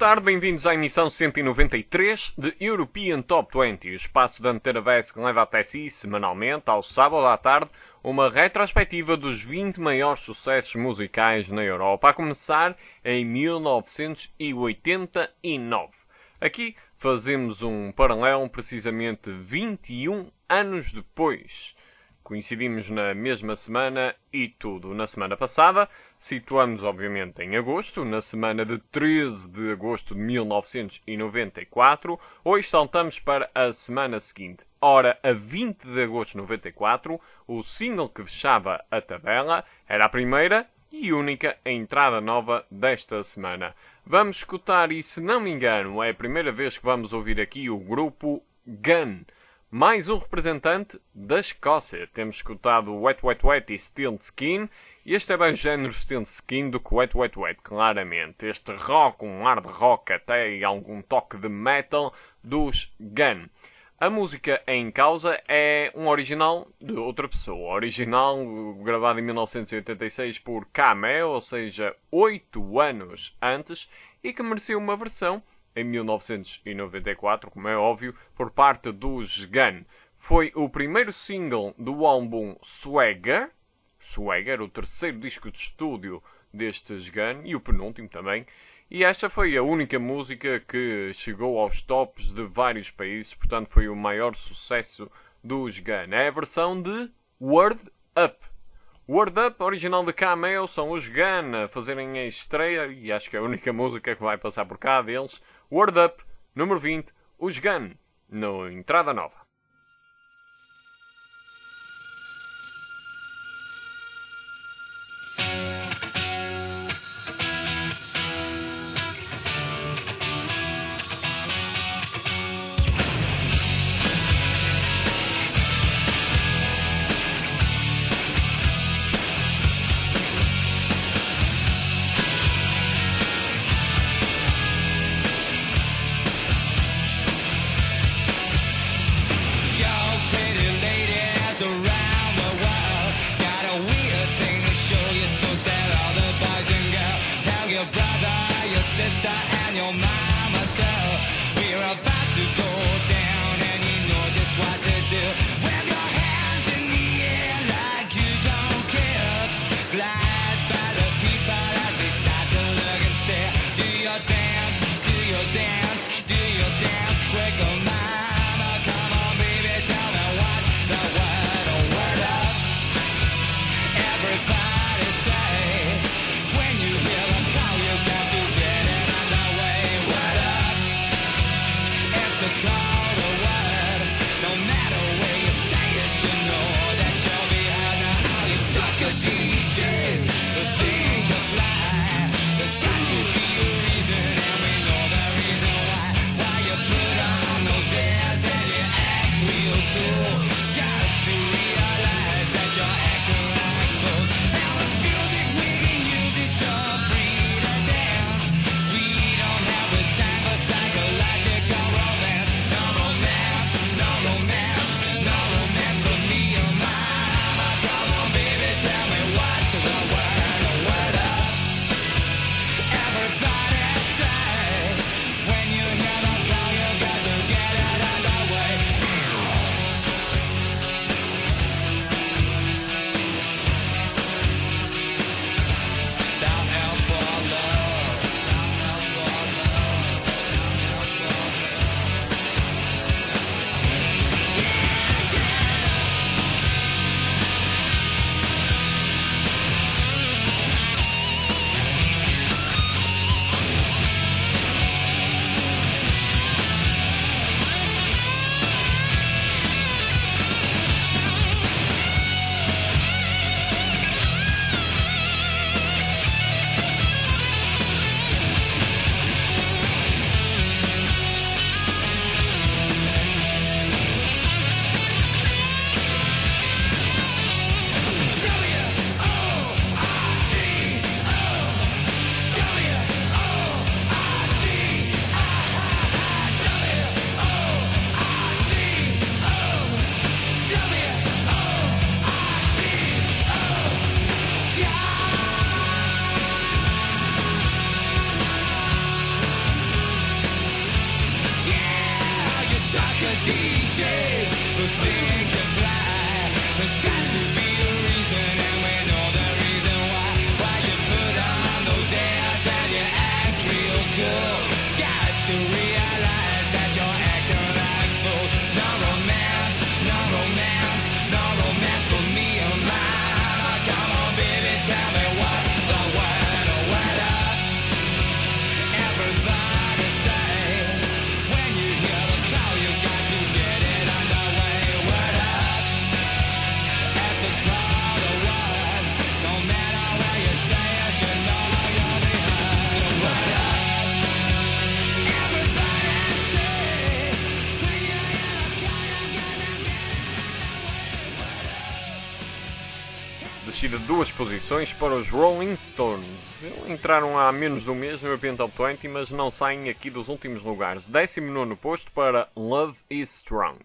tarde, bem-vindos à emissão 193 de European Top 20, o espaço da Antena VES que leva até si, semanalmente, ao sábado à tarde, uma retrospectiva dos 20 maiores sucessos musicais na Europa, a começar em 1989. Aqui fazemos um paralelo precisamente 21 anos depois. Coincidimos na mesma semana e tudo. Na semana passada, situamos obviamente em agosto, na semana de 13 de agosto de 1994. Hoje saltamos para a semana seguinte. Ora, a 20 de agosto de 94, o single que fechava a tabela era a primeira e única entrada nova desta semana. Vamos escutar, e se não me engano, é a primeira vez que vamos ouvir aqui o grupo Gun. Mais um representante da Escócia. Temos escutado Wet Wet Wet e Still Skin. E este é bem género Still Skin do que Wet Wet Wet, claramente. Este rock, um hard rock até e algum toque de metal dos Gun. A música em causa é um original de outra pessoa. Original gravado em 1986 por Cameo, ou seja, 8 anos antes, e que mereceu uma versão em 1994, como é óbvio, por parte dos Gun. Foi o primeiro single do álbum Swagger, o terceiro disco de estúdio destes Gun, e o penúltimo também. E esta foi a única música que chegou aos tops de vários países, portanto foi o maior sucesso dos Gun. É a versão de Word Up. Word Up, original de Cameo, são os Gun a fazerem a estreia, e acho que é a única música que vai passar por cá deles. Word Up, número 20, os Gun, no Entrada Nova. Everybody say, when you hear them call, you got to get it underway. descida de 2 posições para os Rolling Stones. Entraram há menos de um mês no European Top 20, mas não saem aqui dos últimos lugares. 19º posto para Love is Strong.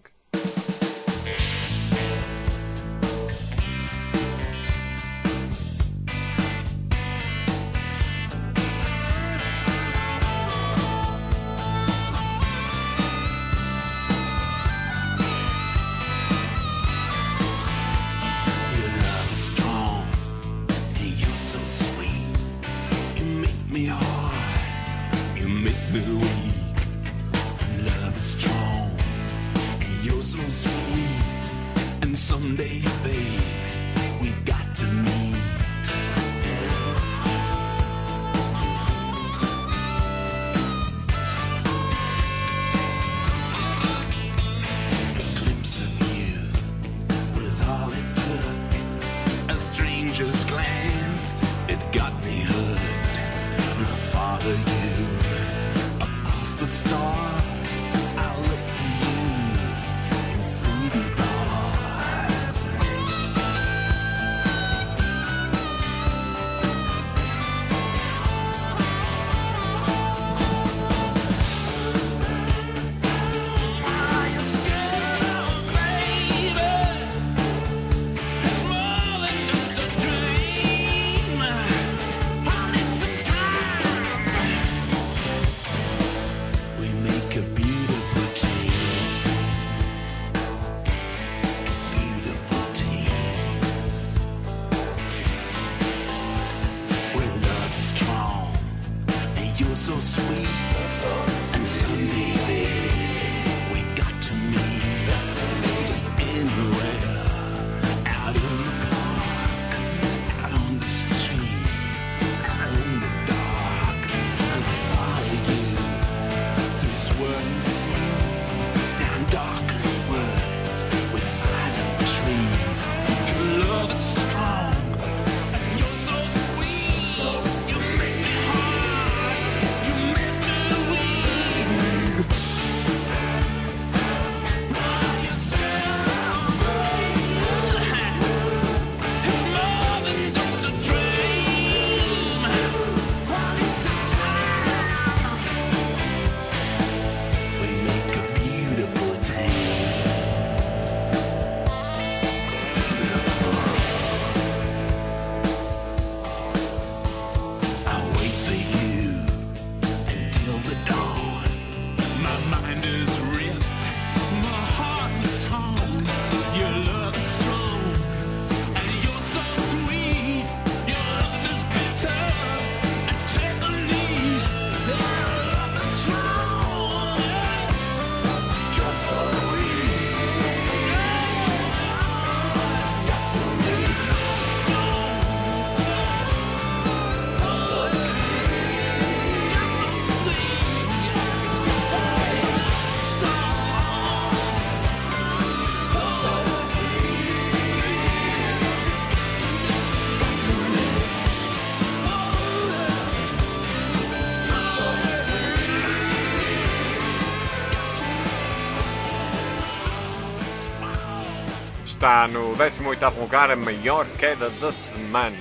Está no 18º lugar, a maior queda da semana.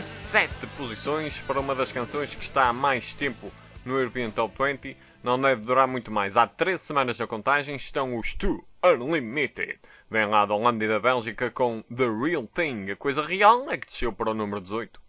7 posições para uma das canções que está há mais tempo no European Top 20. Não deve durar muito mais. Há 13 semanas da contagem estão os Two Unlimited. Vem lá da Holanda e da Bélgica com The Real Thing. A coisa real é que desceu para o número 18.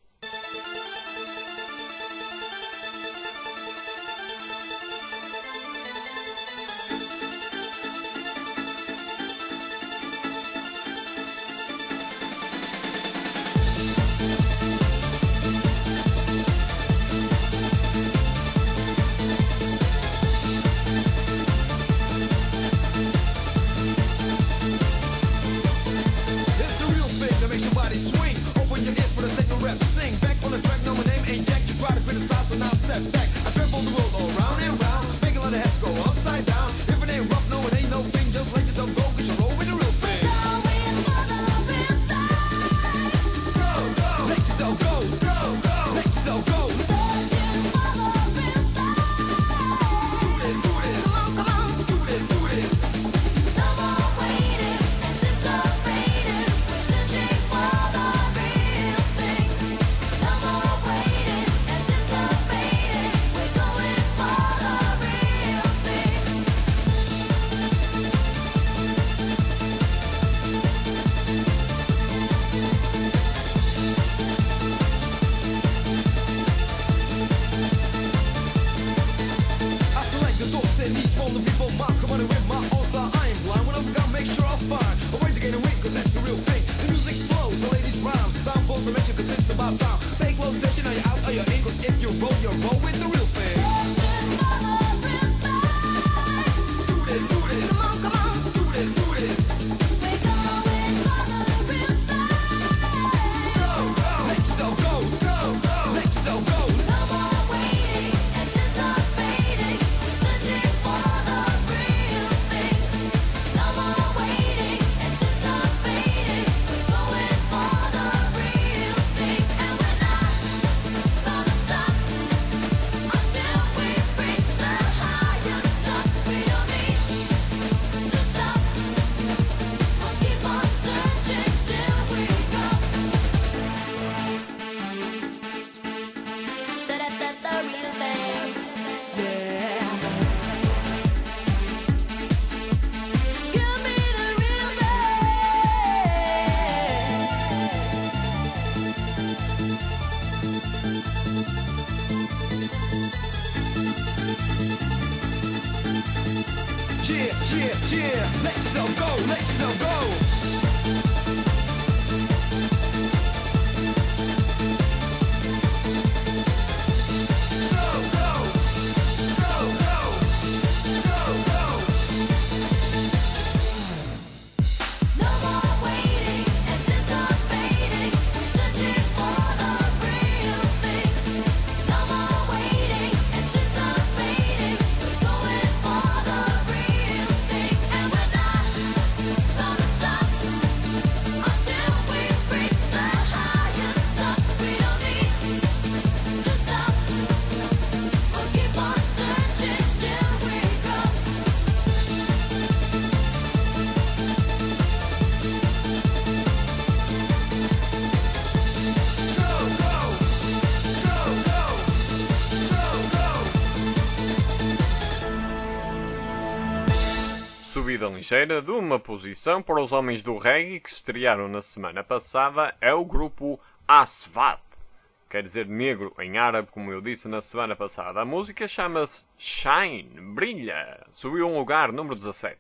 Let yourself go, let yourself go. Subida ligeira de uma posição para os homens do reggae que estrearam na semana passada é o grupo Aswad. Quer dizer negro em árabe, como eu disse na semana passada. A música chama-se Shine, Brilha. Subiu um lugar, número 17.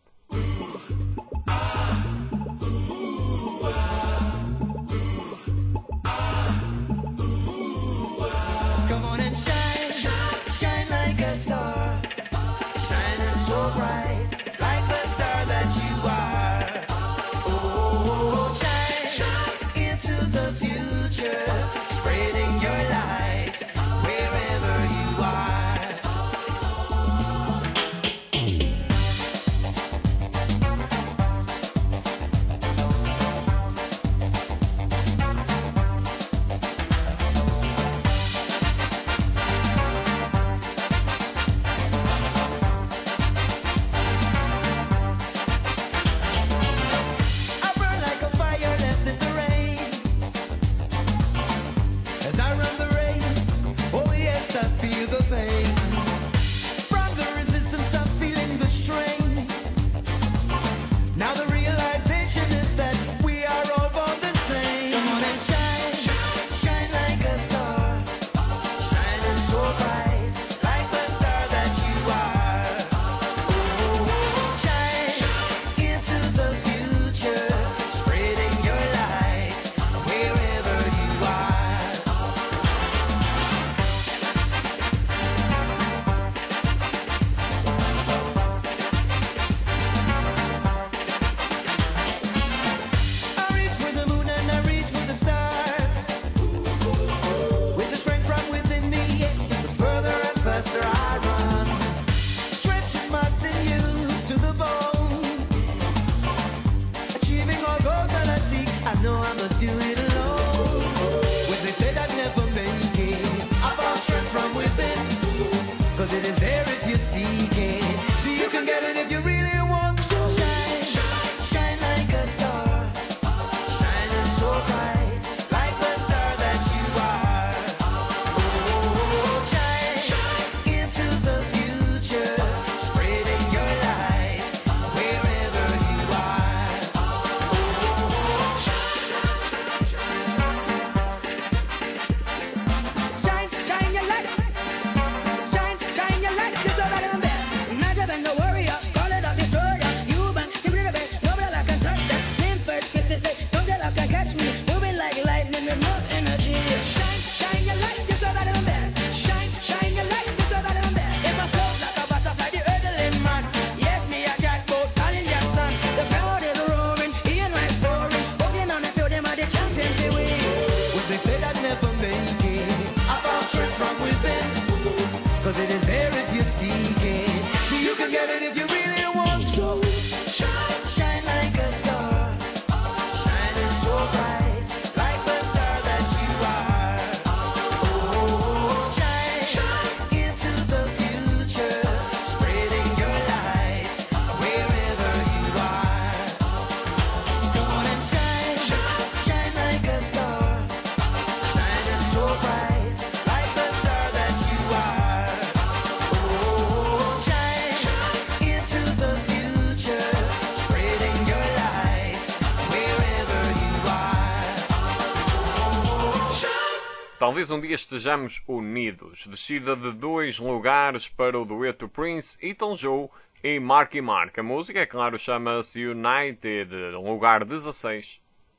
Come on and shine, shine like a star, shining so bright, like the star that you are. Oh, shine into the future, spreading your light wherever you are. Talvez um dia estejamos unidos. Descida de 2 lugares para o dueto Prince, Elton John e Marky Mark. A música, é claro, chama-se United, lugar 16.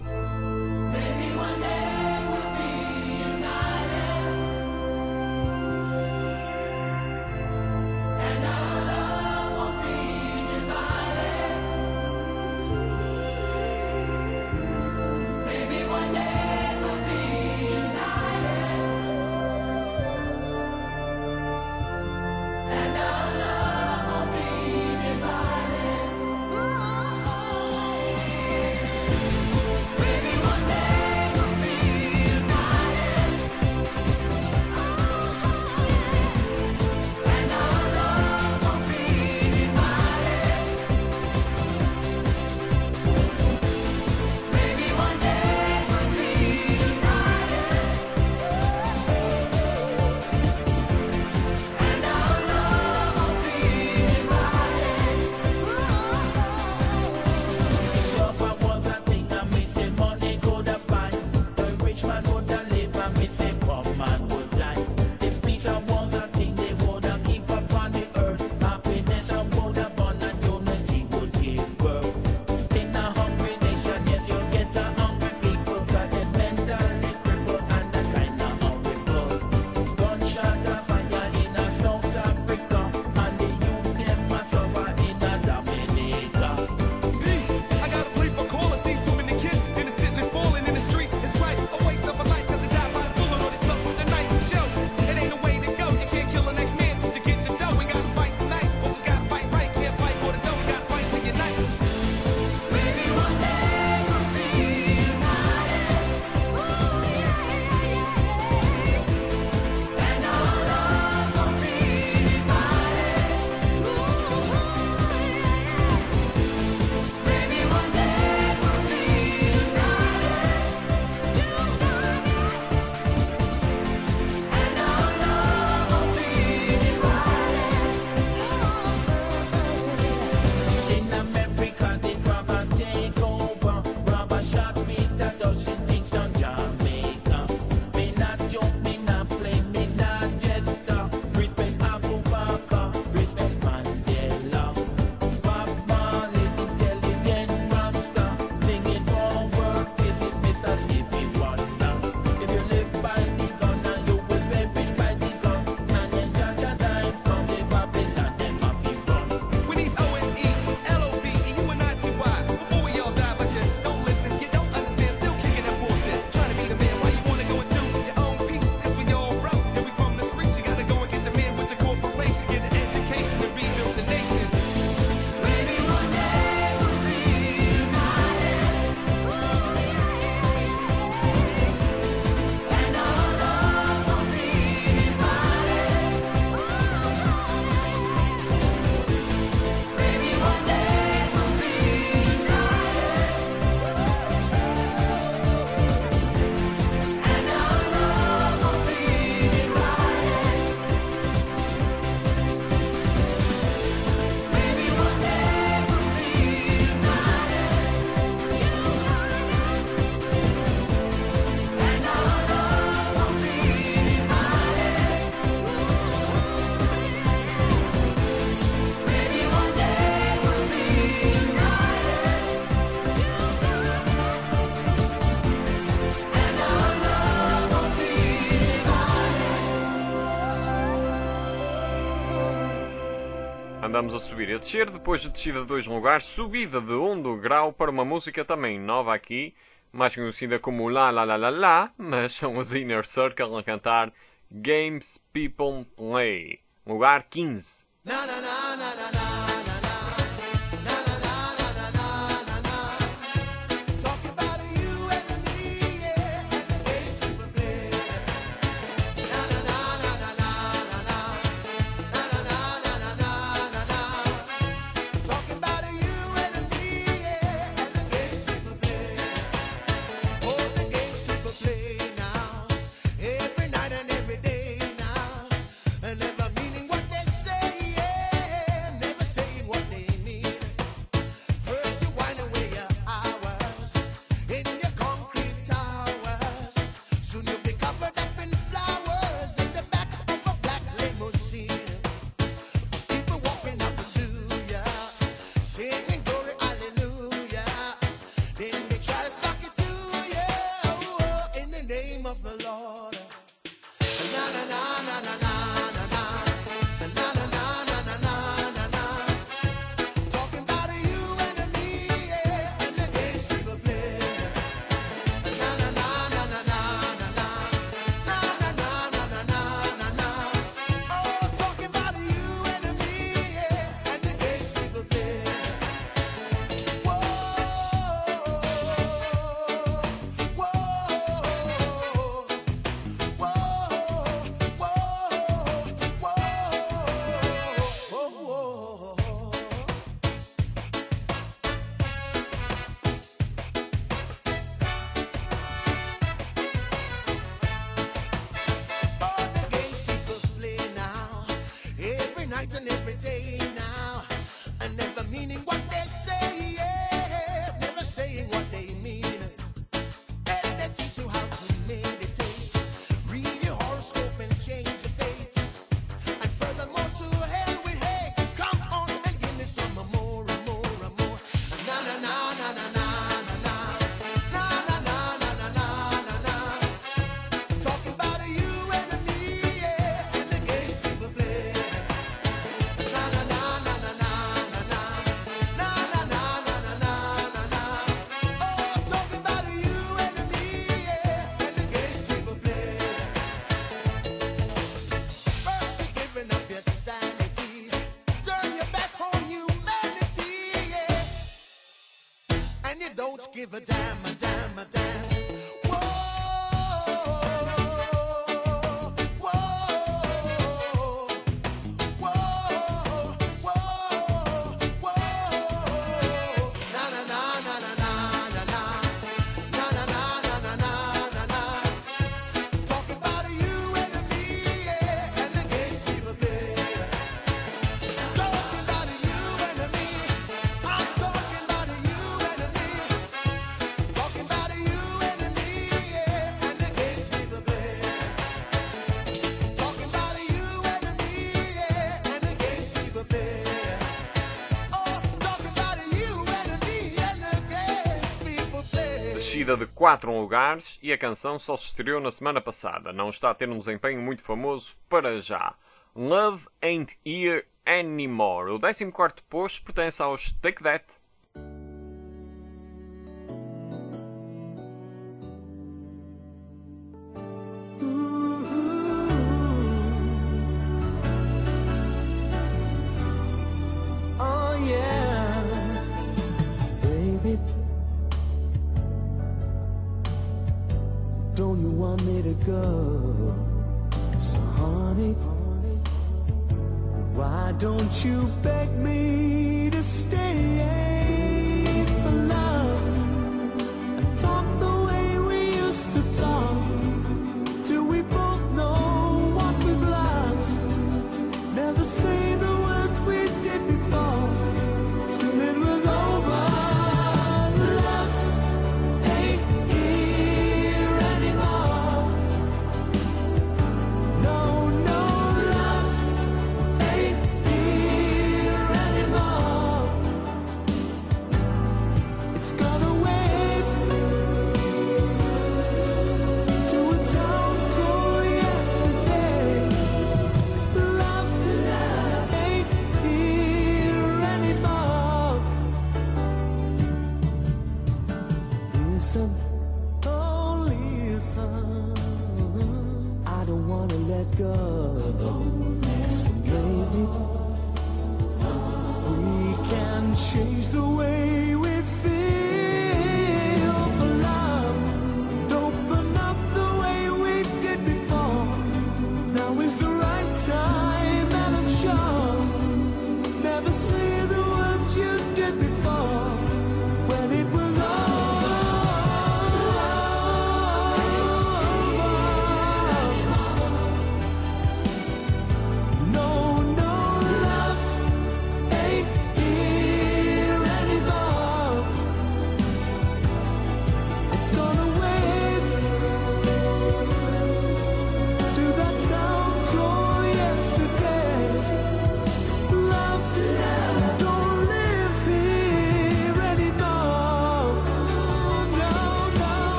Andamos a subir e a descer, depois de descida de 2 lugares, subida de 1 grau para uma música também nova aqui, mais conhecida como La La La La La, mas são os Inner Circle a cantar Games People Play, lugar 15. Every night and every day now, and never meaning what they say, yeah. Talking about you and me, yeah, and the games people play. Na na na na na na na na. Na na na na na na na na. Oh, talking about you and me, yeah, and the games people play. First you're giving up your sanity, turn your back on humanity, yeah, and you don't give a damn, a damn, a damn. Whoa, whoa, whoa, whoa, whoa. Na na na na na na na na. Na na na na na na na na. Talking about you and me, yeah, and the games people play. Talking about you and me. I'm talking about you and me. Talking about you and me, yeah, and the games people play. Talking about you and me, yeah, and the games people play. Oh, talking about you and me, and the games people play. Descida de 4 lugares e a canção só se estreou na semana passada. Não está a ter um desempenho muito famoso para já. Love Ain't Here Anymore. O 14º posto pertence aos Take That. Oh yeah, baby, don't you want me to go? So honey, why don't you beg me to stay for love and talk the way we used to talk till we both know what we've lost. Never say the words we did before till it was over. Love ain't here anymore. No, no, love ain't here anymore. It's gone away to a town called yesterday. Love ain't here anymore. Listen, oh listen, I don't wanna let go. So maybe we can change the way we feel for love. Open up the way we did before. Now is the right time, and I'm sure. Never say the words you did before when it was over. No, no, love ain't here anymore.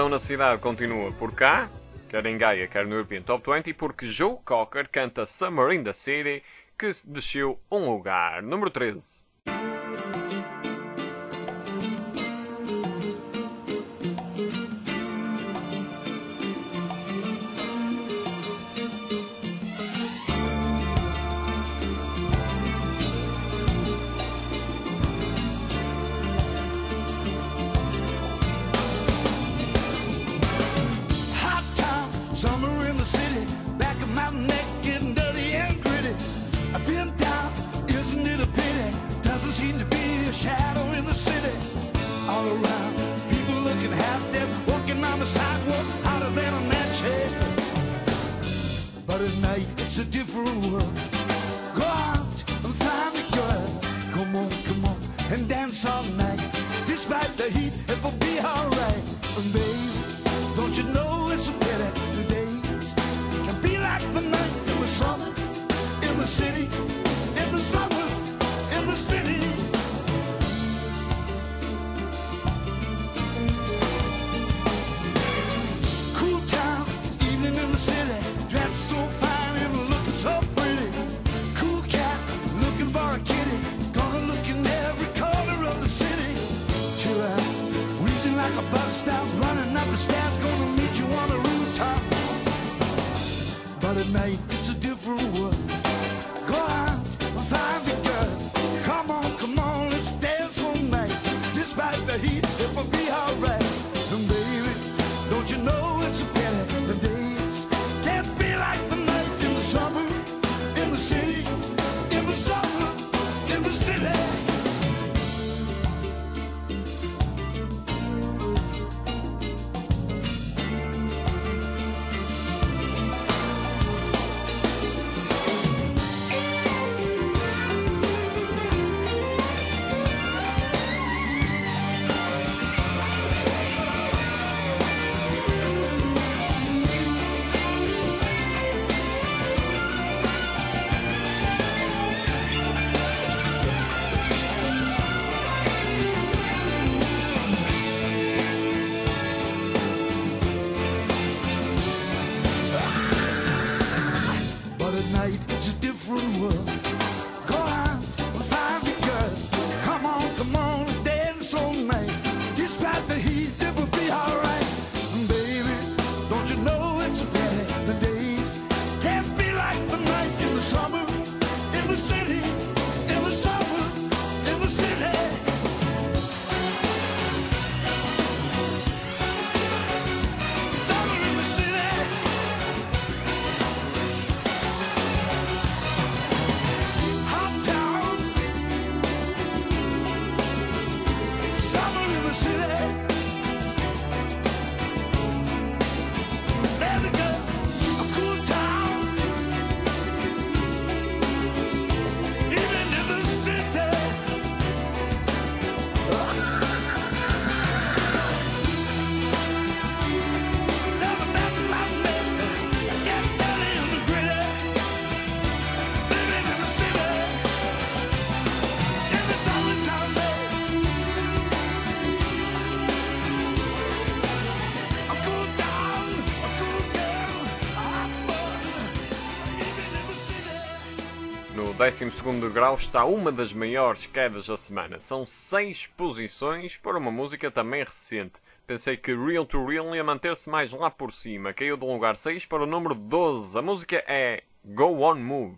Verão na Cidade continua por cá, quer em Gaia, quer no European Top 20, porque Joe Cocker canta Summer in the City, que desceu um lugar. Número 13. Hot town, summer in the city, back of my neck getting dirty and gritty. I've been down, isn't it a pity? Doesn't seem to be a shadow in the city. All around, people looking half dead, walking on the sidewalk, hotter than a match head. But at night, it's a different world. Go out and find a girl. Come on, and dance all night. Despite the heat, it will be alright. And baby, don't you know it's a pity the days can be like the night in the summer, in the city, in the summer, in the city. Cool town, evening in the city, dressed so fine and looking so pretty. Cool cat, looking for a kitty, gonna look in every corner of the city. Chill out, wheezing like a bus stop, running up the stairs, gonna meet you on the rooftop. But at night, it's a different world. Go out, find the girl. Come on, let's dance all night. Despite the heat, it will be alright. And baby, don't you know it's a pity the days can't be like the night in the summer, in the city, in the summer, in the city. But at night it's a different world. Go out and find the girl. Come on, dance all night. Despite the heat, it will be alright. And baby, don't you know it's a pity the days can't be like the night in the summer, in the city, in the summer, in the city. Summer in the city. Hot town, summer in the city. There we go, a cool town, even in the city. Never met my man, get dirty in the gritty. Living in the city, in the summertime, babe. A cool down, a cool girl, a hot bun, even in the city. No 12º grau está uma das maiores quedas da semana. São 6 posições para uma música também recente. Pensei que Real to Real ia manter-se mais lá por cima. Caiu de um lugar 6 para o número 12. A música é Go On Move.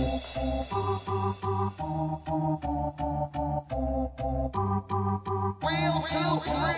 Real to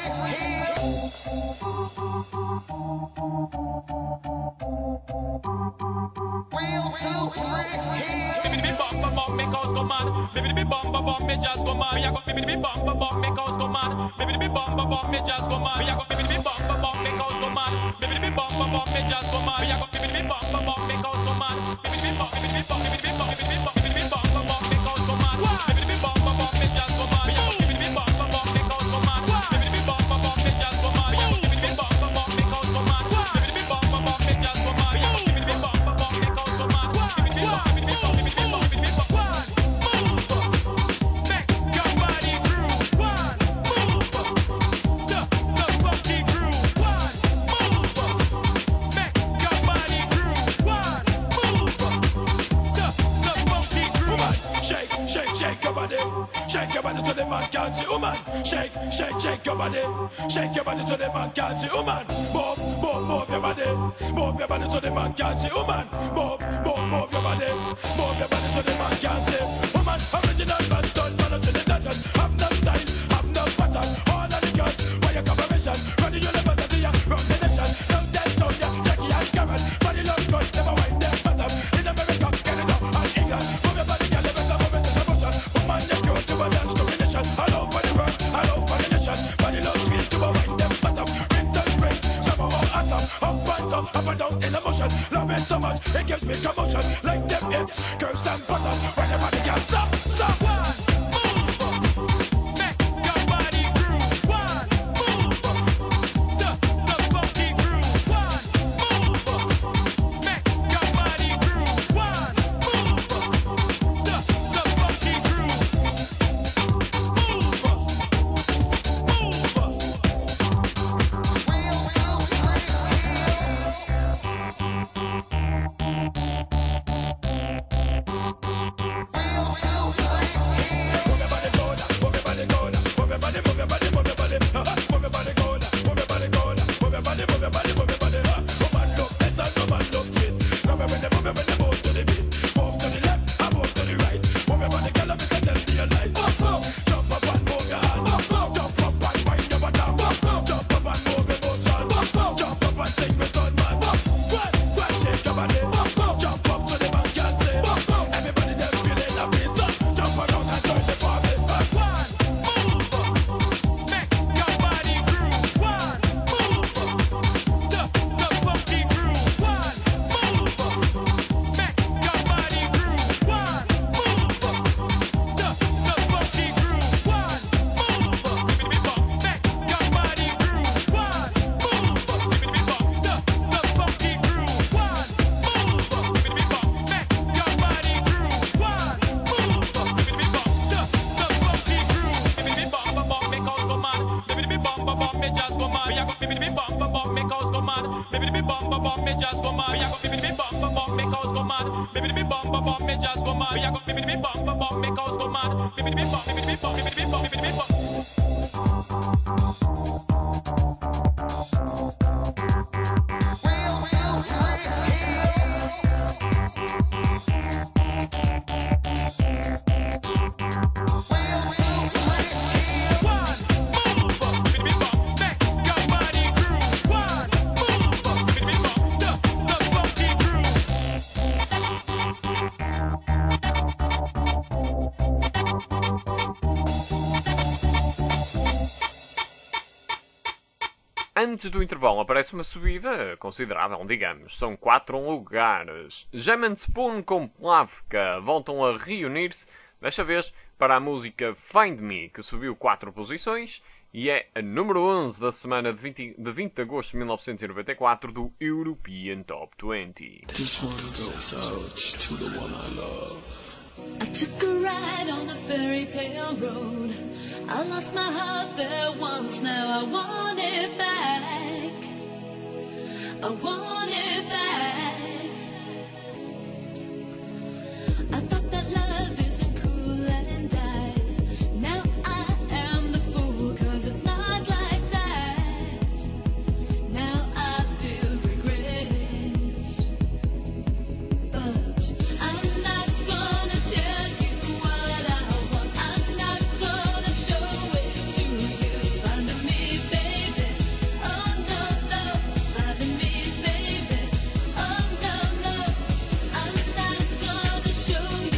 real. Bibbidi bum bum bum, make us go mad. Bibbidi bum bum bum, make just go mad. Me a go bibbidi bum bum bum, make us go mad. Bibbidi bum bum bum, make just go mad. Me a go bibbidi bum bum bum, make us go mad. Bibbidi bum bum bum, make just go mad. Me a go bibbidi bum bum bum, make us go mad. Bibbidi bum bibbidi bum bibbidi bum bibbidi bum bibbidi bum bum bum, make us go mad. Bibbidi bum bum bum, make just go mad. Me a go bibbidi bum bum bum, make us go mad. Bibbidi bum bum bum, make just go mad. Me a go bibbidi bum bum bum, make us go mad. Bibbidi bum bum bum, make just go mad. Me a go bibbidi bum bum bum, make us go mad. Bibbidi bum bibbidi bum bibbidi bum bibbidi bum. Move, make your body groove. Move, the funky groove. your body so the man can't see. Woman, shake, shake, shake your body. Shake your body so the man can't see. Woman, move, move, move your body. Move your body so the man can't see. Woman, move, move, move your body. Move your body so the man can't see. Woman, original man, don't follow to the desert. Have no style, have no pattern. All of the girls, why you collaboration? Run the university, run the nation. Now that's so yeah, Jackie and Karen. Body love good, never wind their bottom. In America, Canada, and England. Move your body, girl, you better move it to the motion. Woman, you're cute to a dance combination. All over the world, all over the nation. Body love sweet to a wind them bottom. Ring to spring, summer or autumn. Up and down in the motion. Love it so much, it gives me commotion. Like them hips, curves and buttons. When your body can stop, stop. Antes do intervalo aparece uma subida considerável, digamos. São 4 lugares. Jam and Spoon com Plavka voltam a reunir-se, desta vez para a música Find Me, que subiu 4 posições e é a número 11 da semana de 20 de agosto de 1994 do European Top 20. This one goes out to the one I love. I took a ride on a fairy tale road. I lost my heart there once, now I want it back. I want it back. I thought that love isn't cool and dies. Now I am the fool, 'cause it's not like that. Now I feel regret. But I'm not gonna tell you what I want. I'm not gonna show it to you. Finding me, baby. Oh no, no. Finding me, baby. Oh no, no. I'm not gonna show you.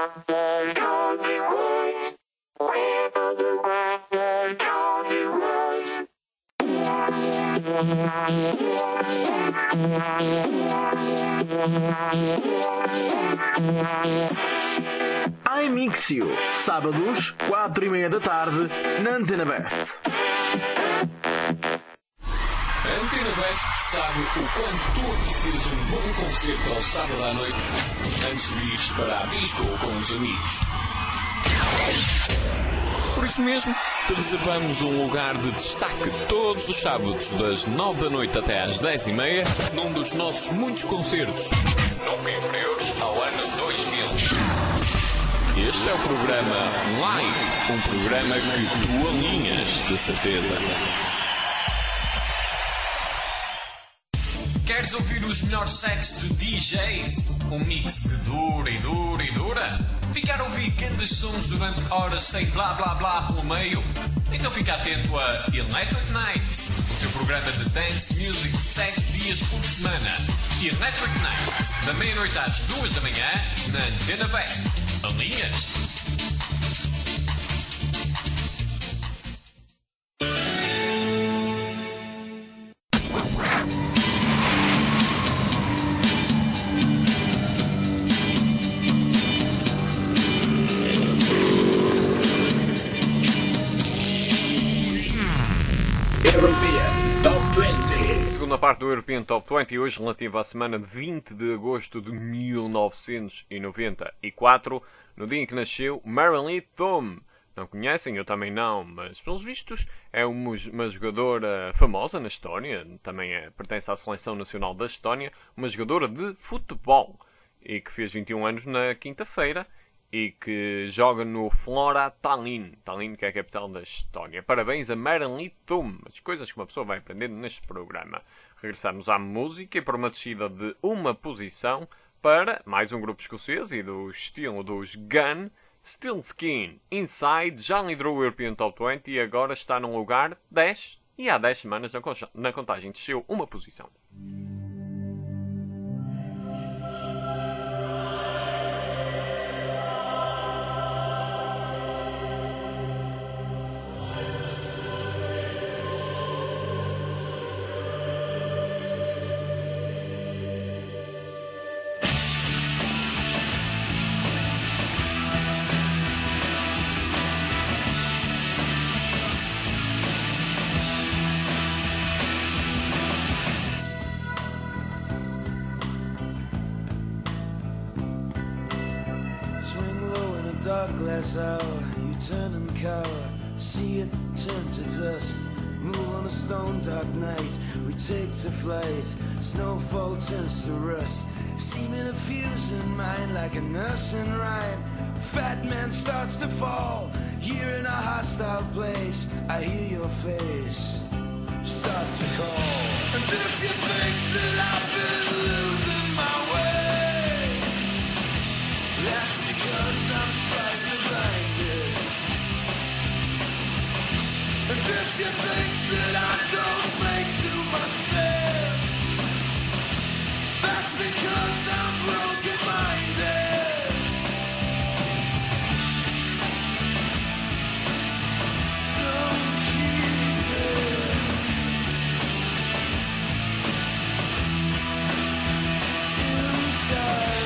iMixio, sábados, 4:30 da tarde, na Antena Best. A Antena Best sabe o quanto tu aprecias um bom concerto ao sábado à noite antes de ires para a disco ou com os amigos. Por isso mesmo, te reservamos um lugar de destaque todos os sábados das 9 da noite até às 10:30 num dos nossos muitos concertos, nunca inferiores ao ano 2000. Este é o programa Live, um programa que tu alinhas, de certeza. Queres ouvir os melhores sets de DJs? Um mix que dura e dura e dura? Ficar a ouvir grandes sons durante horas sem blá blá blá pelo meio? Então fica atento a Electric Nights, o teu programa de dance music 7 dias por semana. Electric Nights, da meia-noite às 2 da manhã, na Antena Best. Alinhas? Segunda parte do European Top 20, hoje relativa à semana de 20 de agosto de 1994, no dia em que nasceu Marilyn Thome. Não conhecem? Eu também não, mas pelos vistos é uma jogadora famosa na Estónia, também pertence à Seleção Nacional da Estónia, uma jogadora de futebol e que fez 21 anos na quinta-feira e que joga no Flora Tallinn, que é a capital da Estónia. Parabéns a Marilyn Thome, as coisas que uma pessoa vai aprendendo neste programa. Regressamos à música e para uma descida de uma posição para mais um grupo escocês e do estilo dos Gun, Still Skin Inside já liderou o European Top 20 e agora está num lugar 10 e há 10 semanas na contagem desceu uma posição. Dark glass hour, you turn and cower, see it turn to dust. Move on a stone dark night, we take to flight, snowfall turns to rust. Seeming a fuse in mind like a nursing rhyme. Fat man starts to fall, here in a hostile place, I hear your face start to call. And if you think that I've been losing my way, that's because I'm slightly blinded. And if you think that I don't make too much sense, that's because I'm broken-minded. Don't keep it inside.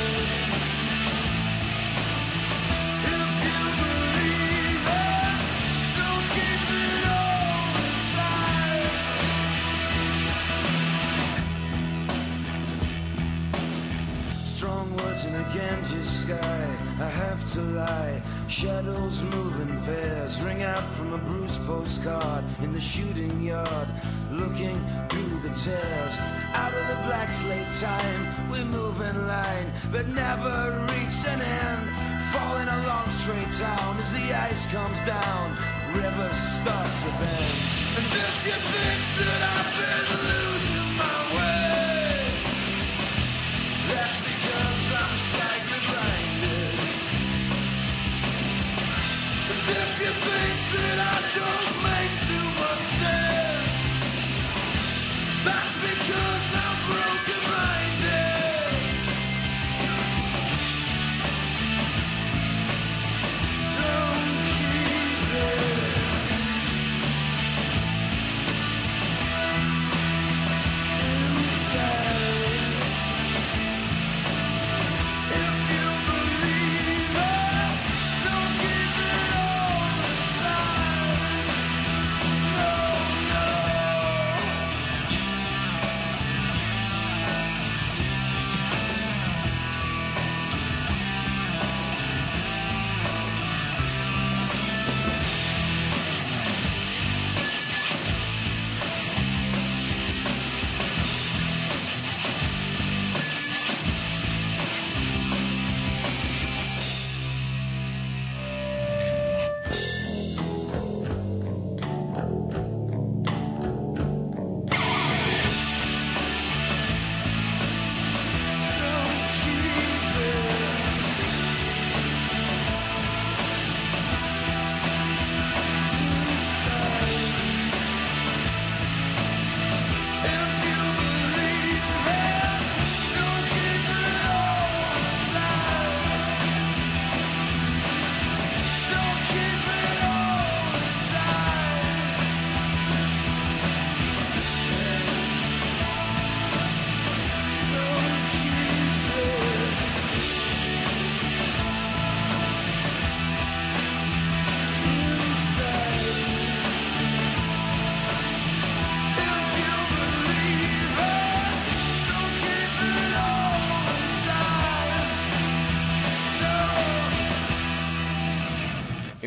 Ganges sky, I have to lie. Shadows move in pairs, ring out from a bruised postcard in the shooting yard, looking through the tears. Out of the black slate time, we move in line, but never reach an end. Falling along straight down as the ice comes down, rivers start to bend. And if you think that I've been losing my way, that's because I'm slightly blinded. And if you think that I don't make too much sense, that's because I'm broken-minded.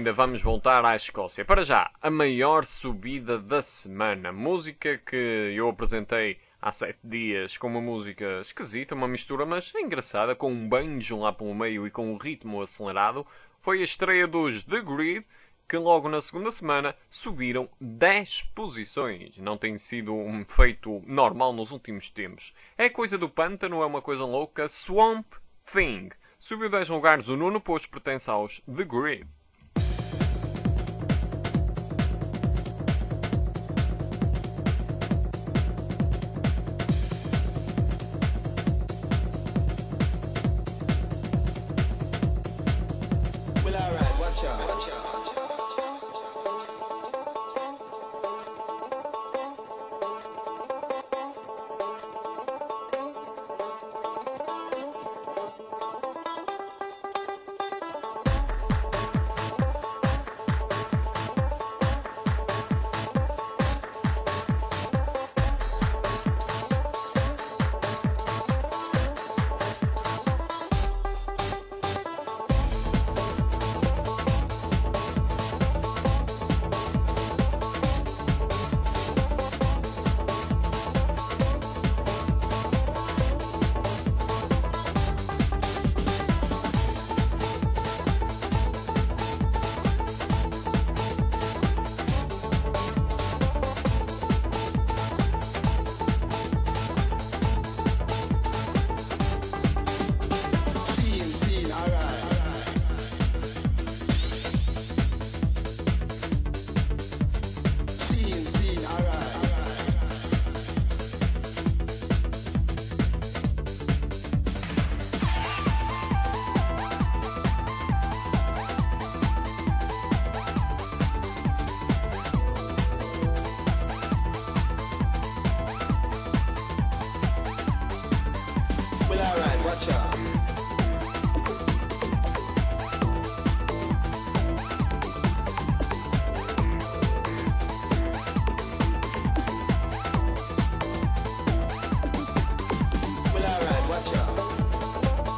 ainda vamos voltar à Escócia. Para já, a maior subida da semana. Música que eu apresentei há 7 dias com uma música esquisita, uma mistura, mas engraçada, com um banjo lá pelo meio e com um ritmo acelerado. Foi a estreia dos The Grid, que logo na segunda semana subiram 10 posições. Não tem sido um feito normal nos últimos tempos. É coisa do pântano, é uma coisa louca. Swamp Thing. Subiu 10 lugares, o nono posto pertence aos The Grid. Well, alright, watch out. Scene, alright. Scene, alright. Well, alright, watch out. Well, alright, watch out.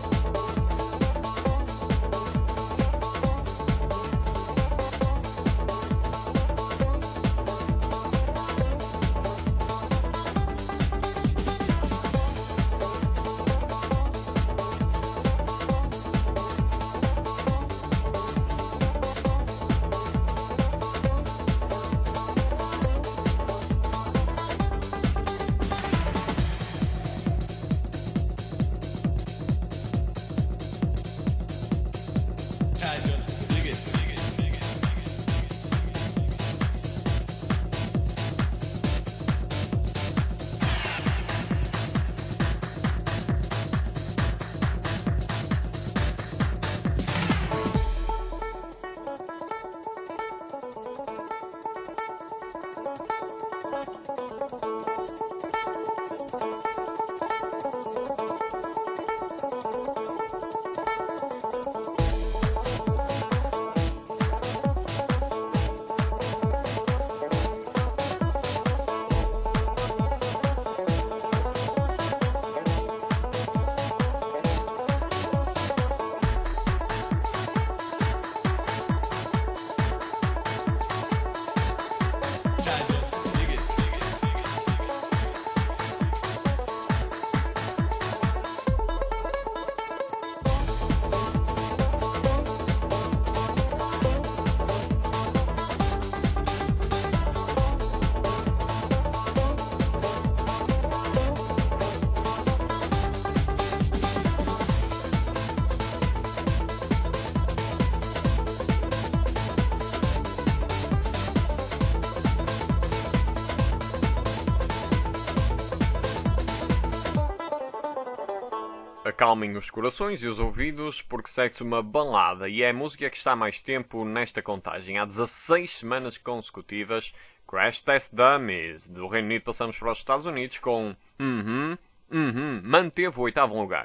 Acalmem os corações e os ouvidos, porque segue-se uma balada e é a música que está há mais tempo nesta contagem. Há 16 semanas consecutivas. Crash Test Dummies. Do Reino Unido passamos para os Estados Unidos com manteve o 8º lugar.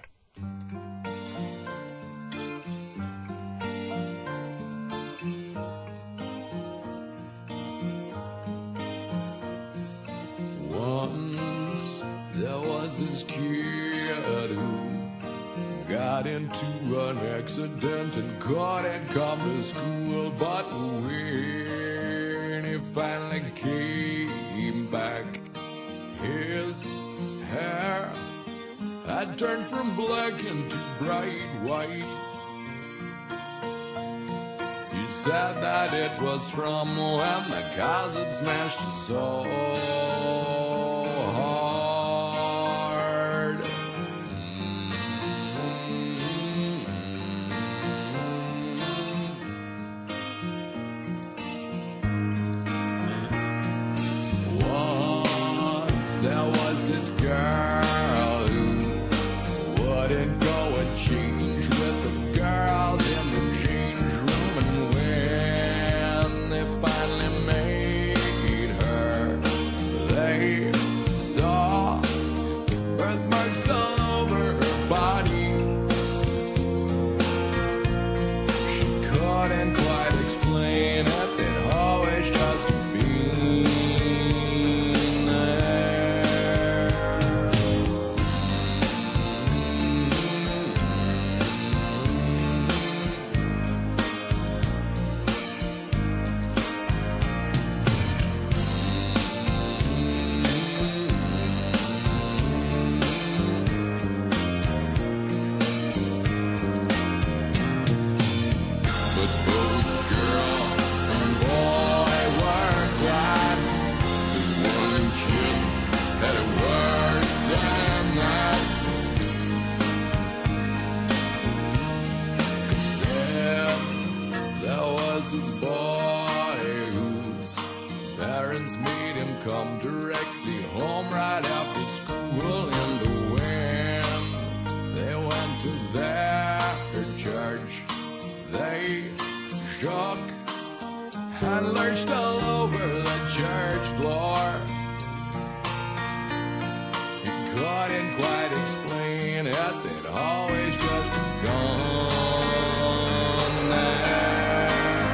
Once there was this kid who got into an accident and couldn't come to school. But when he finally came back, his hair had turned from black into bright white. He said that it was from when the cars had smashed so hard. Once there was this girl who wouldn't go and change with the girls in the change room, and when they finally made her, they saw birthmarks all over her body. She couldn't quite explain it, they'd always just been there. But both girl and boy were glad, 'cause one kid had it worse than that. 'Cause then there was this boy whose parents made him come directly home right after school, and when they went to their church, they shook and lurched all over the church floor. He couldn't quite explain it, they'd always just gone there.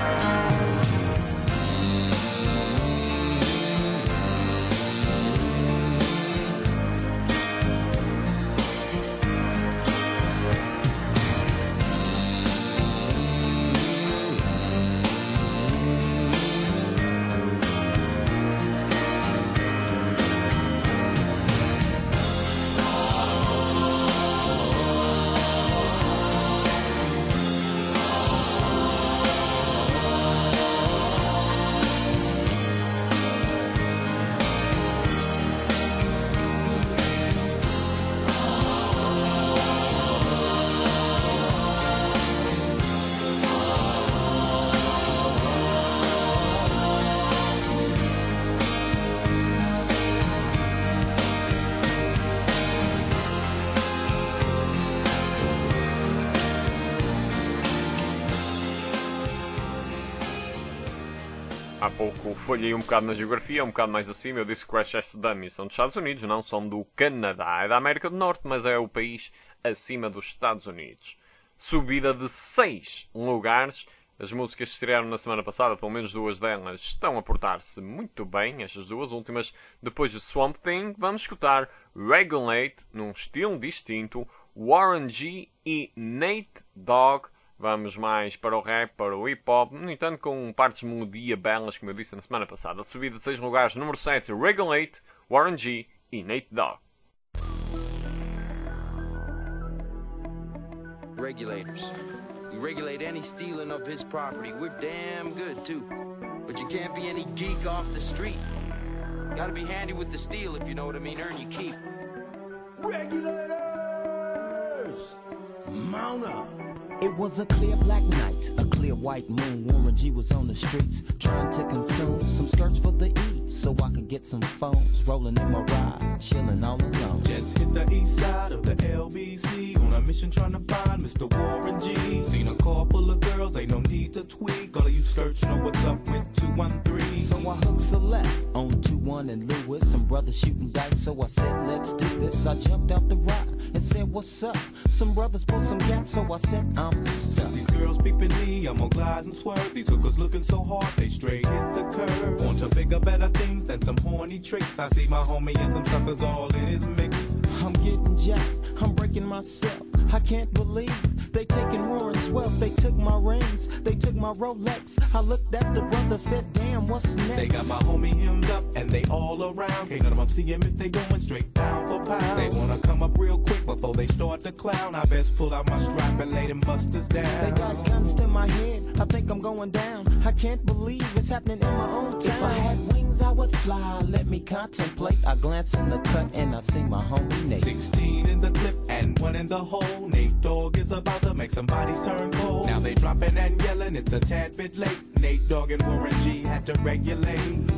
Há pouco folhei um bocado na geografia, um bocado mais acima, eu disse que Crash Test Dummies são dos Estados Unidos, não são do Canadá. É da América do Norte, mas é o país acima dos Estados Unidos. Subida de 6 lugares. As músicas que estrearam na semana passada, pelo menos duas delas, estão a portar-se muito bem. Estas duas últimas, depois de Swamp Thing, vamos escutar Regulate, num estilo distinto, Warren G e Nate Dogg. Vamos mais para o rap, para o hip-hop, no entanto com partes de melodia belas, como eu disse na semana passada. Subida de 6 lugares, número 7, Regulate, Warren G e Nate Dogg. Regulators. We regulate any stealing of his property. We're damn good, too. But you can't be any geek off the street. Gotta be handy with the steel, if you know what I mean. Earn your keep. Regulators! Mount up! It was a clear black night, a clear white moon. Warren G was on the streets trying to consume some skirts for the eve, so I could get some phones. Rolling in my ride, chilling all alone. Just hit the east side of the LBC on a mission trying to find Mr. Warren G. Seen a car full of girls, ain't no need to tweak. All of you search know what's up with 213. So I hooked a left on 21 and Lewis. Some brothers shooting dice, so I said, let's do this. I jumped out the ride and said, what's up? Some brothers pulled some gas, so I said, I'm stuck. Since these girls peeping me, I'm gonna glide and swerve. These hookers looking so hard, they straight hit the curve. Want to bigger, better things than some horny tricks. I see my homie and some suckers all in his mix. I'm getting jacked, I'm breaking myself. I can't believe they taking Warren's wealth. They took my rings, they took my Rolex. I looked at the brother, said, damn, what's next? They got my homie hemmed up and they all around. Can't none of them see him if they going straight down for pound. They wanna come up real quick before they start to clown. I best pull out my strap and lay them busters down. They got guns to my head, I think I'm going down. I can't believe it's happening in my own town. If I had wings, I would fly, let me contemplate. I glance in the cut and I see my homie Nate. 16 in the clip and 1 in the hole. Nate Dogg is about to make some bodies turn cold. Now they dropping and yelling, it's a tad bit late. Nate Dogg and Warren G had to regulate.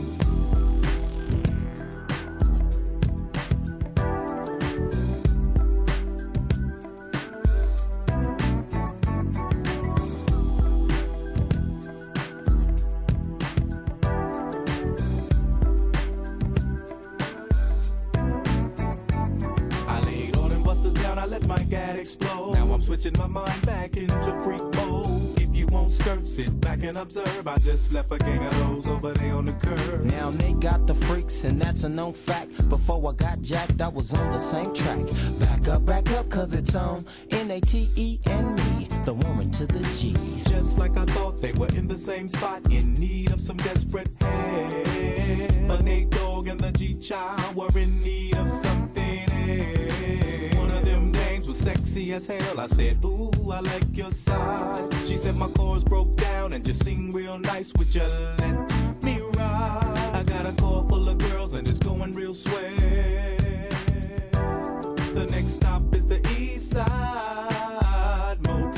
I let my gat explode. Now I'm switching my mind back into freak mode. If you won't skirt, sit back and observe. I just left a gang of those over there on the curb. Now they got the freaks and that's a known fact. Before I got jacked, I was on the same track. Back up, cause it's on N-A-T-E and me, the Warren to the G. Just like I thought, they were in the same spot, in need of some desperate help. But Nate Dogg and the G-Child were in need of something else. One of them dames was sexy as hell. I said, ooh, I like your size. She said my chords broke down and just sing real nice. Would you let me ride? I got a car full of girls and it's going real swell. The next stop is the East Side Motel.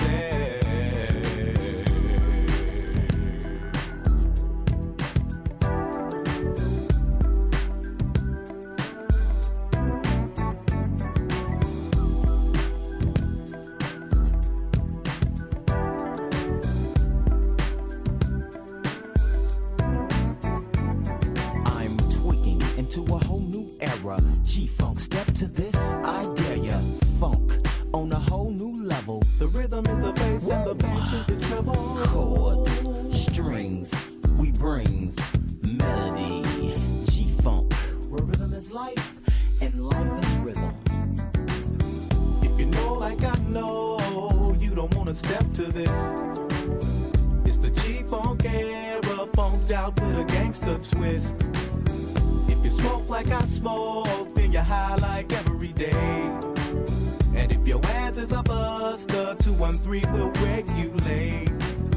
To a whole new era, G-Funk, step to this, I dare ya. Funk on a whole new level. The rhythm is the bass and the bass is the treble. Chords, strings, we brings melody. G-Funk, where rhythm is life and life is rhythm. If you know like I know, you don't wanna step to this. It's the G-Funk era, funked out with a gangster twist. If you smoke like I smoke, then you're high like every day. And if your ass is a buster, 213 will regulate.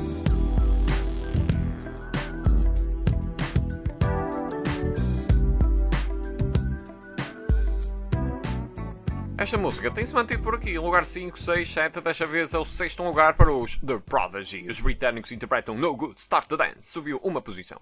Esta música tem-se mantido por aqui, lugar 5, 6, 7, desta vez é o 6º lugar para os The Prodigy. Os britânicos interpretam No Good, Start the Dance, subiu uma posição.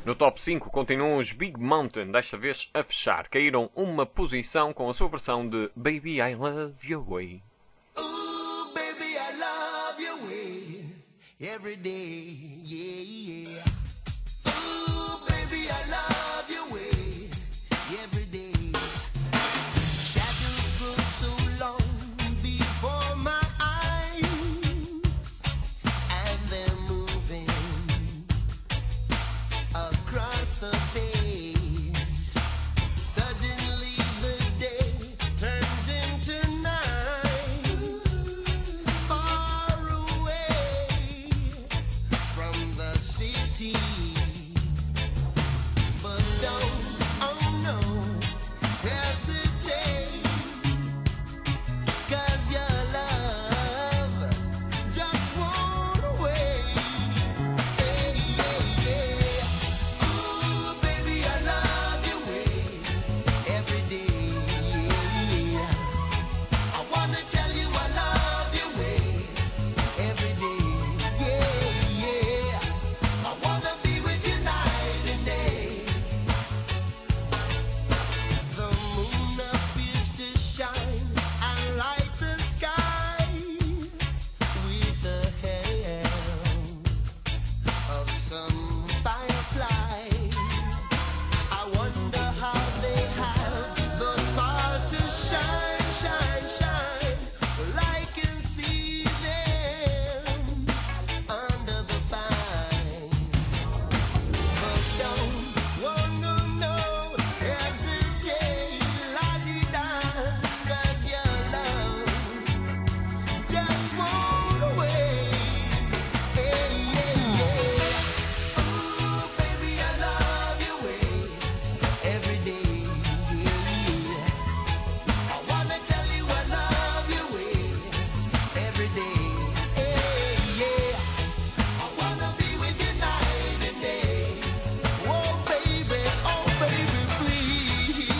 No top 5 continuam os Big Mountain, desta vez a fechar. Caíram uma posição com a sua versão de Baby I Love Your Way. Ooh, baby, I love your way every day, yeah, yeah. Ooh, baby, I love your way every day. Shadows grow so long before my eyes, and they're moving across the face. Suddenly the day turns into night, far away from the city. But don't, oh no, hesitate, 'cause your love just won't wait. Yeah, yeah, yeah. Ooh, baby, I love your way every day. Yeah. I wanna tell you I love your way every day. Yeah, yeah. I wanna be with you night and day. The moon appears to shine and light the sky with the help of some firefly. I wonder how they have the power to shine, shine, shine. Well, I can see them under the vine. But don't, oh no, no, hesitate, la-di-da, 'cause your love just won't wait. Yeah, yeah, yeah. Ooh, baby, I love your way every day. Yeah, I wanna tell you I love your way every day. Yeah, yeah. I wanna be with you night and day. Oh baby, please.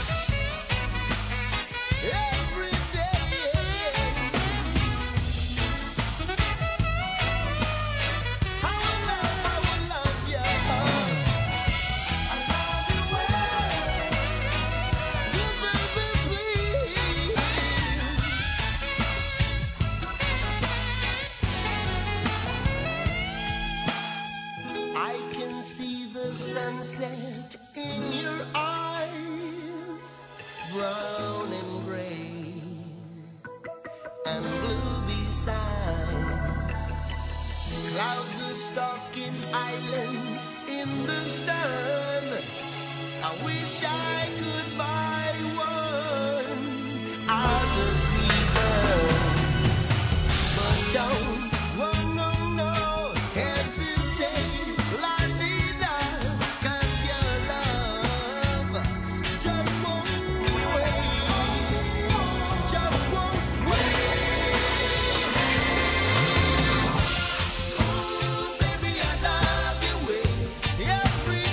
Every day. I will love you. I love you well. You baby, please. I can see the sunset in your eyes, brown and gray and blue besides. Clouds are stalking islands in the sun. I wish I could buy one out of season. But don't, oh no, no, hesitate, la-di-da, 'cause your love just won't wait, just won't wait. Ooh, baby, I love your way every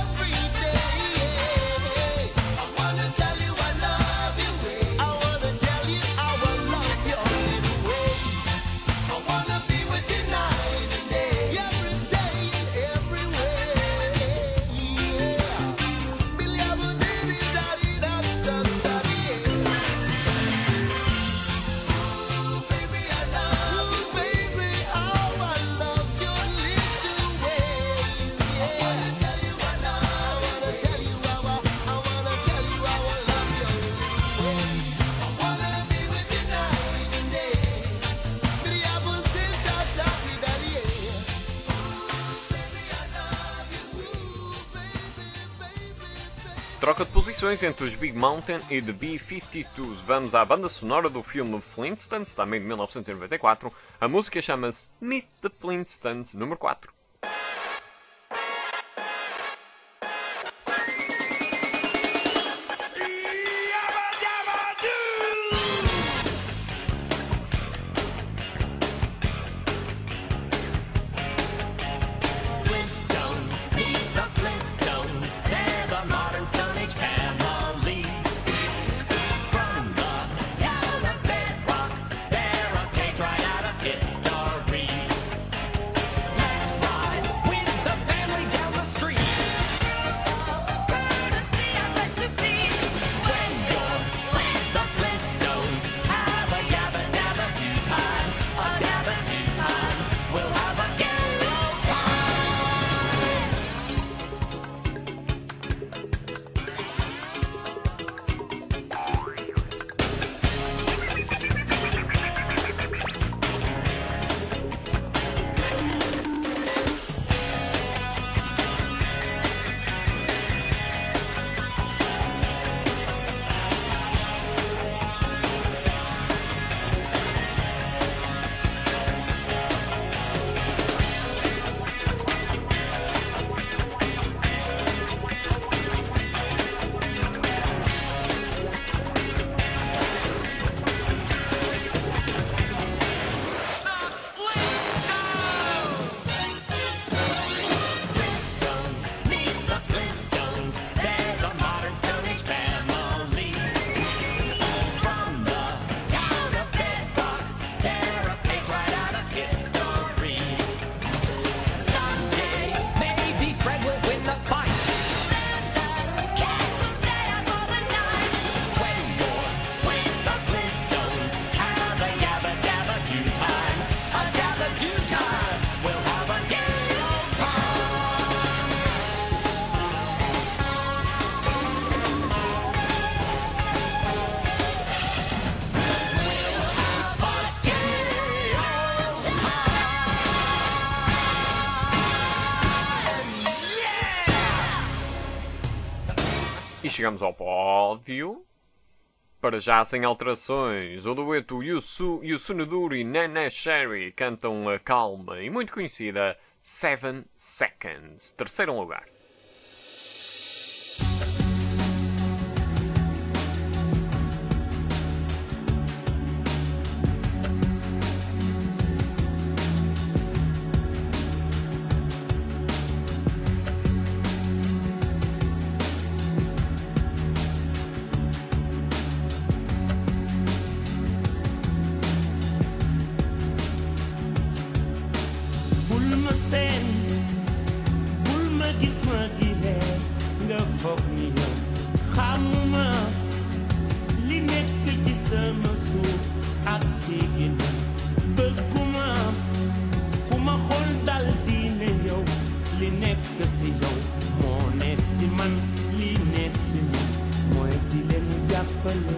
day. I wanna tell you I love your way. I wanna tell you I will love your little ways. I wanna be with you night and day, every day and everywhere. Yeah. Billy, I will daddy-da-di-da-da-da-da. Ooh, baby, I love you, baby. Oh, I love your little ways. Yeah. I wanna tell you I love. I wanna tell you I will love your little ways. I wanna be with you night and day. Billy, I will say da-da-di-da-di. Baby, I love you. Ooh, baby. Troca de posições entre os Big Mountain e The B-52s. Vamos à banda sonora do filme Flintstones, também de 1994. A música chama-se Meet the Flintstones, número 4. Flintstones, meet the Flintstones. They're the modern Stone Age family. From the town of Bedrock, they're a page right out of history. Let's rock chegamos ao pódio. Para já, sem alterações, o dueto Yusuneduro e Nene Cherry cantam a calma e muito conhecida 7 Seconds. Terceiro lugar. bul ma seen bul ma gis ma di reer nga foog ni yow xamuma li nekk ci sama suuf ak si ginnaaw bëgguma ku ma xool dal di ne yow li nekk si yow moo ne si man li ne si man mooy di leen jàppale.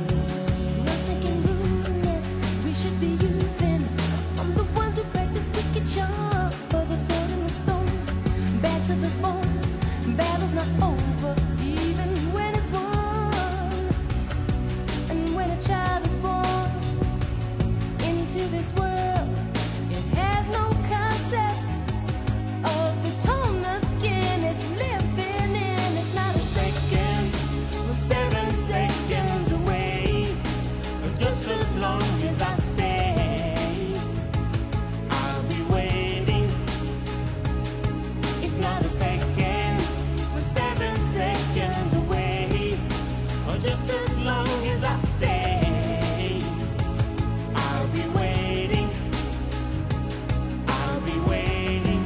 We should be using. I'm the ones who practice wicked charms for the sword and the stone. Back to the bone. Battle's not over, even when it's won. And when a child is born into this world, it has no concept of the tone the skin it's living in. It's not a second, we're 7 seconds away. Just as long as I stay, I'll be waiting. It's not a second, we're 7 seconds away. Or just as long as I stay, I'll be waiting. I'll be waiting.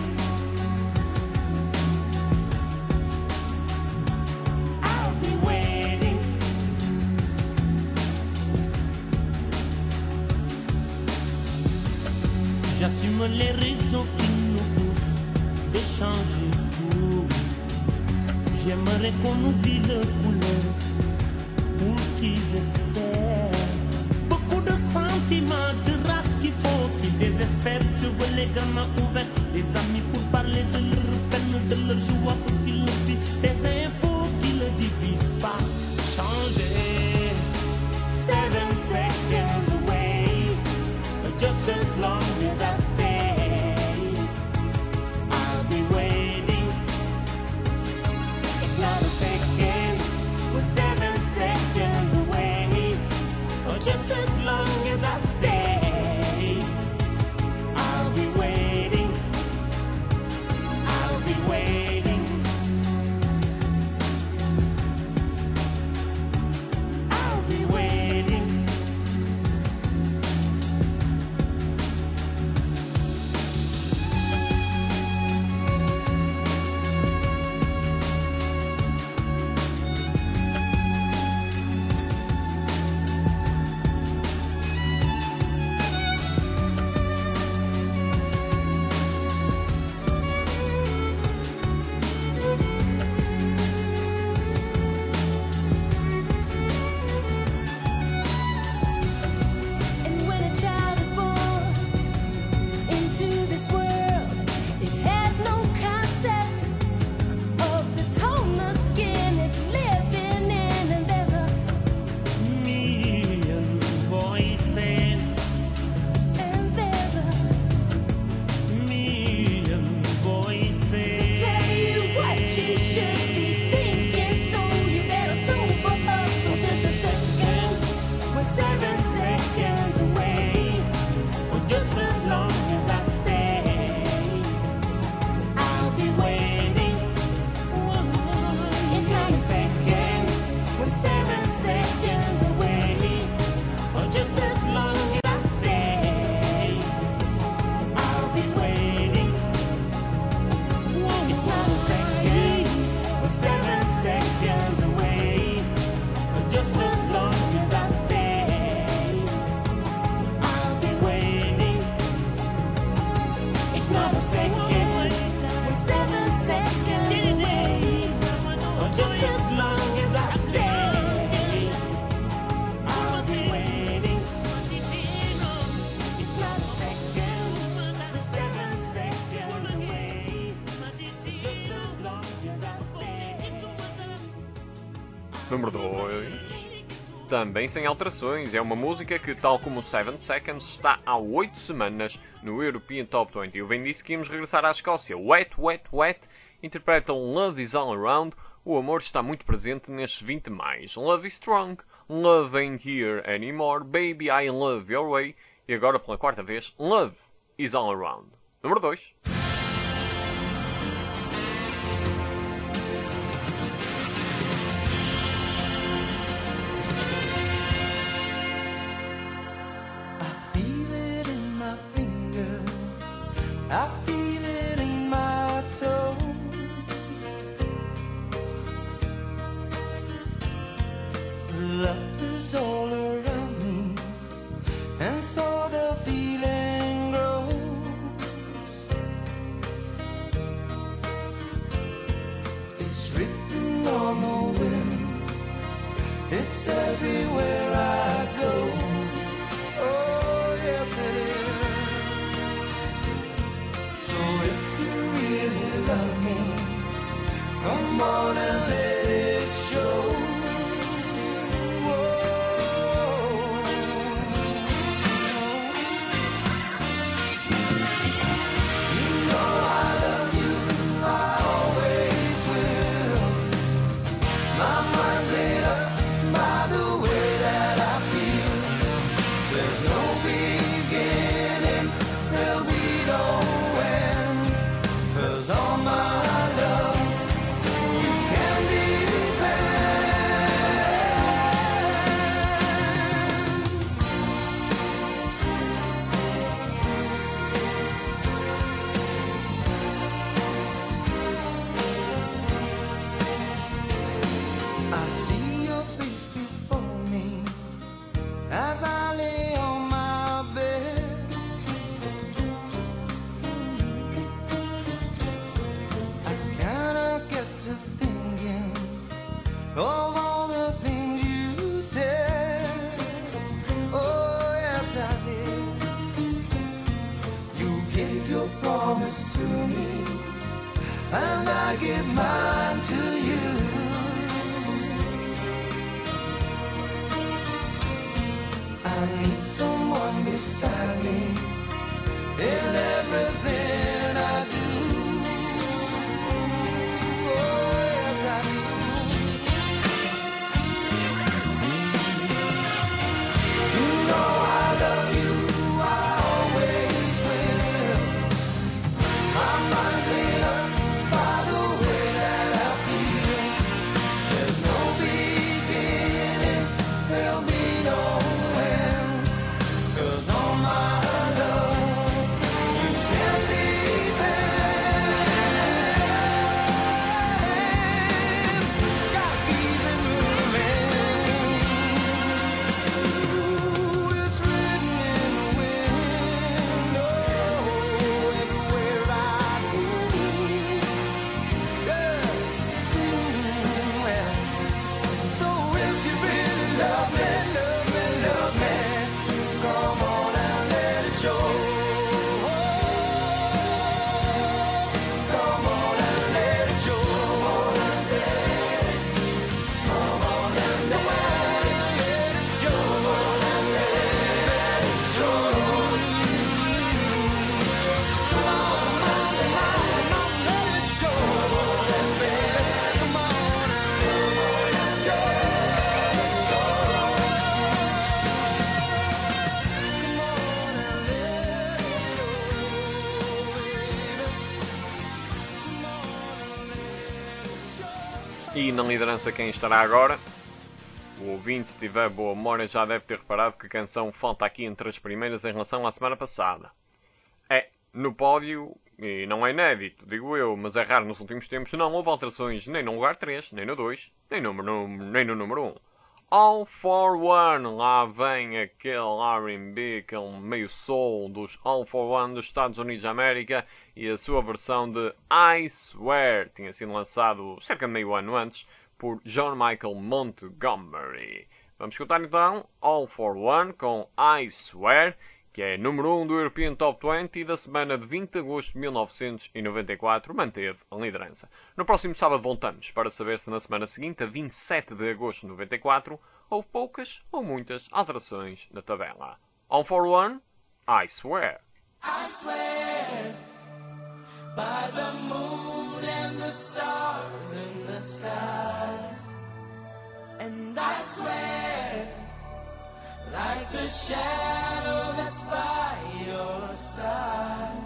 I'll be waiting. J'assume les raisons qui nous poussent de changer tout. J'aimerais qu'on oublie le couleur pour qu'ils espèrent. Beaucoup de sentiments, de race qu'il faut qu'ils désespèrent. Je veux les gamins ouverts, des amis pour parler de leur peine, de leur joie pour qu'ils le vivent. Des infos qui ne divisent pas. Changer. 7 seconds away. Just as long as I stay, I'll be waiting. It's not a second, we're 7 seconds away. Or just as long as I stay, I'll be waiting. I'll be waiting. I'll be waiting. And when a child is born into this world, it has no concept of the tone the skin it's living in. And there's a Million voices, and there's a million voices. tell you what you should be thinking. So you better sober up for just a second. We're 7 seconds away. Or just as long as I stay, I'll be waiting. It's not a second. We're 7 seconds away. Or just as long as I stay, I'll be waiting. It's not a second. We're 7 seconds away. Or just as long as I stay, I'll be waiting. It's not a second. We're 7 seconds away. Or just as long as I stay, I'll be waiting. It's not a second. We're 7 seconds away. Just as long as I stay, I'll Número 2. Também sem alterações, é uma música que, tal como o 7 Seconds, está há 8 semanas no European Top 20. Eu bem disse que íamos regressar à Escócia. Wet, Wet, Wet interpretam Love is All Around. O amor está muito presente nestes 20 mais. Love is Strong, Love Ain't Here Anymore, Baby I Love Your Way e agora pela quarta vez, Love is All Around. Número 2. Feel it in my finger, I feel it in my toe. Love is all around me, and so the feeling grows. It's written on the wind, it's everywhere I go. Oh, yes it is. So if you really love me, come on and let it show. I see your face before me as I lay on my bed. I kinda get to thinking of all the things you said. Oh, yes, I did. You gave your promise to me, and I give mine to you. I need someone beside me in everything I do. Oh, yes, I do. You know I love you, I always will. My mind's made up by the way that I feel. There's no beginning, there'll be no end. 'Cause all my love, you can depend. Gotta keep it moving. Ooh, it's written in the wind. Oh, everywhere I go. Yeah. Well, so if you really love me, love me, love me, come on and let it show. Come on and let it show. Come on and let it show. Let it show. Come on and let it show. Come on and let it show. E na liderança quem estará agora? O ouvinte, se tiver boa memória, já deve ter reparado que a canção falta aqui entre as primeiras em relação à semana passada. É, no pódio, e não é inédito, digo eu, mas é raro nos últimos tempos, não houve alterações nem no lugar 3, nem no 2, nem no número 1. All for One, lá vem aquele R&B, aquele meio soul dos All for One dos Estados Unidos da América e a sua versão de I Swear tinha sido lançado cerca de meio ano antes por John Michael Montgomery. Vamos escutar então All for One com I Swear, que é número 1 do European Top 20 e da semana de 20 de agosto de 1994 manteve a liderança. No próximo sábado voltamos para saber se na semana seguinte, a 27 de agosto de 94, houve poucas ou muitas alterações na tabela. On for one, I swear. I swear by the moon and the stars in the skies, and I swear like the shadow that's by your side.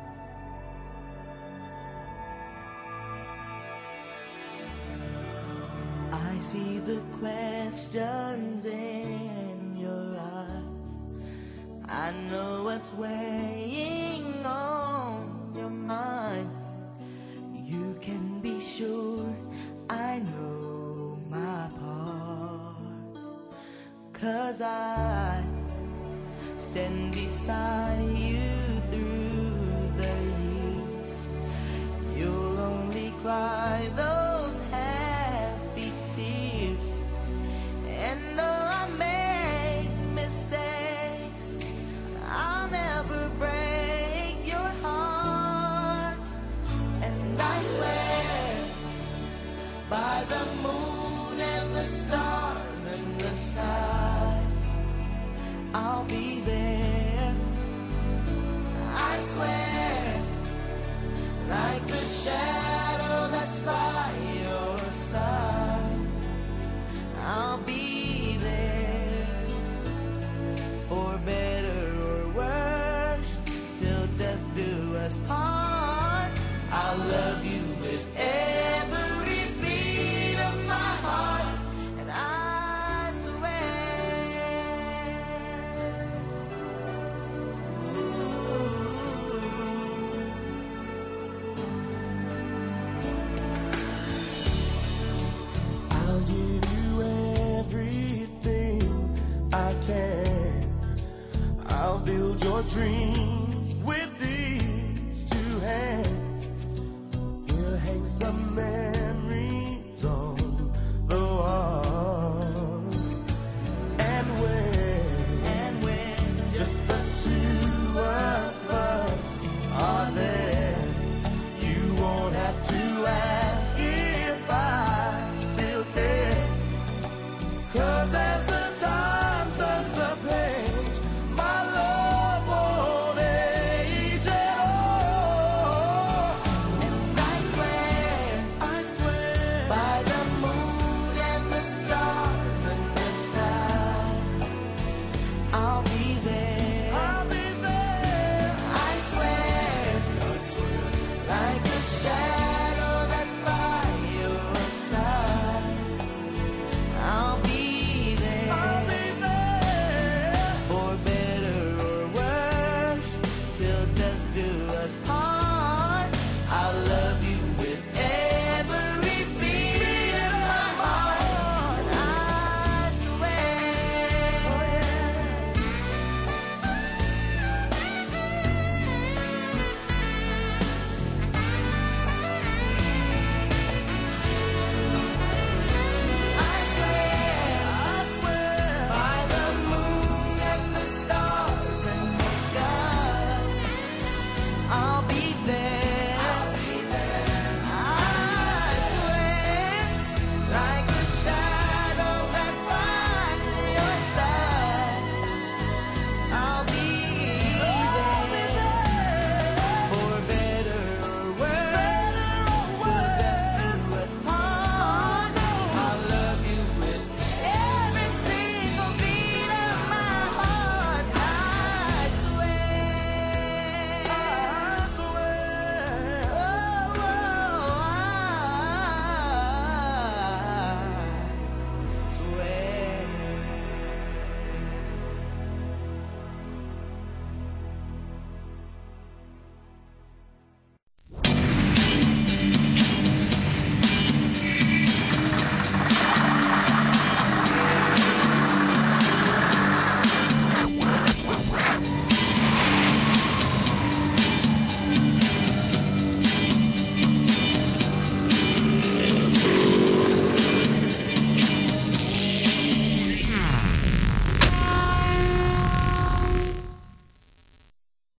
I see the questions in your eyes. I know what's weighing on your mind. You can be sure I know my part, 'cause I stand beside you through the years. You'll only cry those happy tears, and though I make mistakes, I'll never break your heart. And I swear by the moon and the stars and the skies, I'll be there. I swear like the shadow that's by your side, I'll be there. For better or worse, till death do us part, I'll love you with every beat of my heart. And I swear, I'll give you everything I can. I'll build your dreams with these two hands. We'll hang some men